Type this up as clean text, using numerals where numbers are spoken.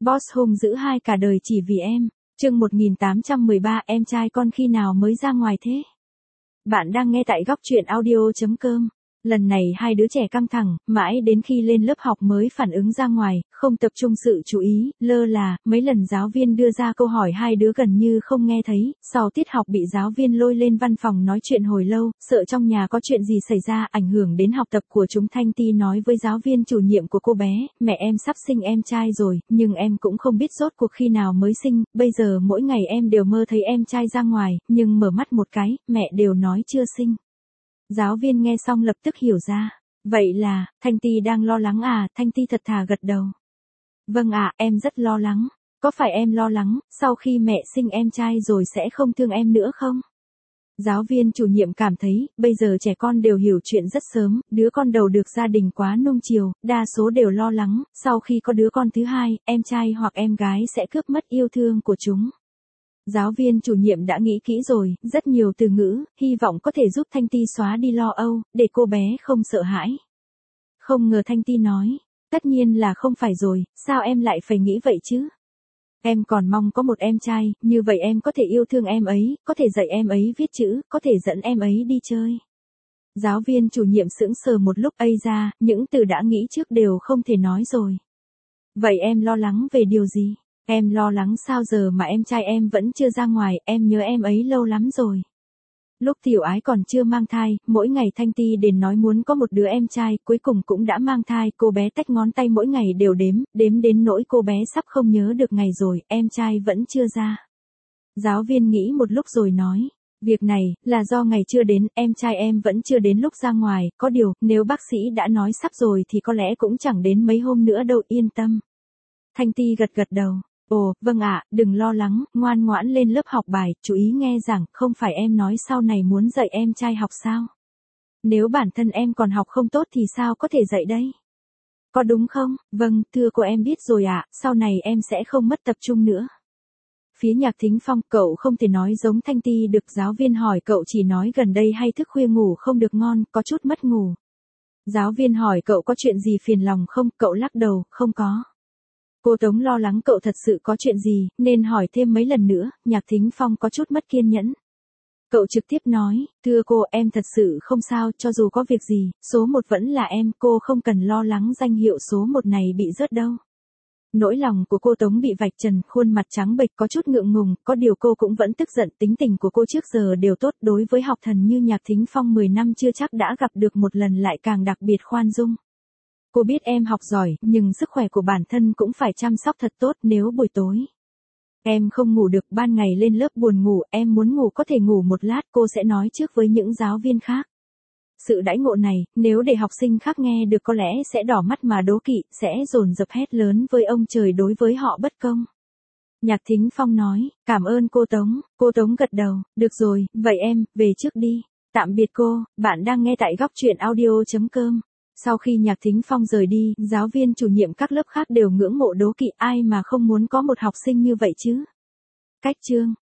Boss hung dữ hai cả đời chỉ vì em. Chương 1813 em trai con khi nào mới ra ngoài thế? Bạn đang nghe tại góc truyện audio.com. Lần này hai đứa trẻ căng thẳng, mãi đến khi lên lớp học mới phản ứng ra ngoài, không tập trung sự chú ý, lơ là, mấy lần giáo viên đưa ra câu hỏi hai đứa gần như không nghe thấy, sau tiết học bị giáo viên lôi lên văn phòng nói chuyện hồi lâu, sợ trong nhà có chuyện gì xảy ra ảnh hưởng đến học tập của chúng. Thanh Ti nói với giáo viên chủ nhiệm của cô bé, mẹ em sắp sinh em trai rồi, nhưng em cũng không biết rốt cuộc khi nào mới sinh, bây giờ mỗi ngày em đều mơ thấy em trai ra ngoài, nhưng mở mắt một cái, mẹ đều nói chưa sinh. Giáo viên nghe xong lập tức hiểu ra. Vậy là, Thanh Ti đang lo lắng à? Thanh Ti thật thà gật đầu. Vâng ạ, em rất lo lắng. Có phải em lo lắng, sau khi mẹ sinh em trai rồi sẽ không thương em nữa không? Giáo viên chủ nhiệm cảm thấy, bây giờ trẻ con đều hiểu chuyện rất sớm, đứa con đầu được gia đình quá nuông chiều, đa số đều lo lắng, sau khi có đứa con thứ hai, em trai hoặc em gái sẽ cướp mất yêu thương của chúng. Giáo viên chủ nhiệm đã nghĩ kỹ rồi, rất nhiều từ ngữ, hy vọng có thể giúp Thanh Ti xóa đi lo âu, để cô bé không sợ hãi. Không ngờ Thanh Ti nói, tất nhiên là không phải rồi, sao em lại phải nghĩ vậy chứ? Em còn mong có một em trai, như vậy em có thể yêu thương em ấy, có thể dạy em ấy viết chữ, có thể dẫn em ấy đi chơi. Giáo viên chủ nhiệm sững sờ một lúc, ây ra, những từ đã nghĩ trước đều không thể nói rồi. Vậy em lo lắng về điều gì? Em lo lắng sao giờ mà em trai em vẫn chưa ra ngoài, em nhớ em ấy lâu lắm rồi. Lúc Tiểu Ái còn chưa mang thai, mỗi ngày Thanh Ti đều nói muốn có một đứa em trai, cuối cùng cũng đã mang thai, cô bé tách ngón tay mỗi ngày đều đếm đến nỗi cô bé sắp không nhớ được ngày rồi, em trai vẫn chưa ra. Giáo viên nghĩ một lúc rồi nói, việc này, là do ngày chưa đến, em trai em vẫn chưa đến lúc ra ngoài, có điều, nếu bác sĩ đã nói sắp rồi thì có lẽ cũng chẳng đến mấy hôm nữa đâu, yên tâm. Thanh Ti gật đầu. Ồ, vâng ạ, đừng lo lắng, ngoan ngoãn lên lớp học bài, chú ý nghe giảng, không phải em nói sau này muốn dạy em trai học sao? Nếu bản thân em còn học không tốt thì sao có thể dạy đây? Có đúng không? Vâng, thưa cô em biết rồi ạ, sau này em sẽ không mất tập trung nữa. Phía Nhạc Thính Phong, cậu không thể nói giống Thanh Ti được, giáo viên hỏi cậu chỉ nói gần đây hay thức khuya ngủ không được ngon, có chút mất ngủ. Giáo viên hỏi cậu có chuyện gì phiền lòng không, cậu lắc đầu, không có. Cô Tống lo lắng cậu thật sự có chuyện gì, nên hỏi thêm mấy lần nữa, Nhạc Thính Phong có chút mất kiên nhẫn. Cậu trực tiếp nói, thưa cô em thật sự không sao, cho dù có việc gì, số 1 vẫn là em, cô không cần lo lắng danh hiệu số 1 này bị rớt đâu. Nỗi lòng của cô Tống bị vạch trần, khuôn mặt trắng bệch có chút ngượng ngùng, có điều cô cũng vẫn tức giận, tính tình của cô trước giờ đều tốt, đối với học thần như Nhạc Thính Phong 10 năm chưa chắc đã gặp được một lần lại càng đặc biệt khoan dung. Cô biết em học giỏi, nhưng sức khỏe của bản thân cũng phải chăm sóc thật tốt, nếu buổi tối em không ngủ được, ban ngày lên lớp buồn ngủ, em muốn ngủ có thể ngủ một lát, cô sẽ nói trước với những giáo viên khác. Sự đãi ngộ này, nếu để học sinh khác nghe được có lẽ sẽ đỏ mắt mà đố kỵ, sẽ dồn dập hét lớn với ông trời đối với họ bất công. Nhạc Thính Phong nói, cảm ơn cô Tống gật đầu, được rồi, vậy em, về trước đi. Tạm biệt cô, bạn đang nghe tại góc truyện audio.com. Sau khi Nhạc Thính Phong rời đi, giáo viên chủ nhiệm các lớp khác đều ngưỡng mộ đố kỵ, ai mà không muốn có một học sinh như vậy chứ. Cách chương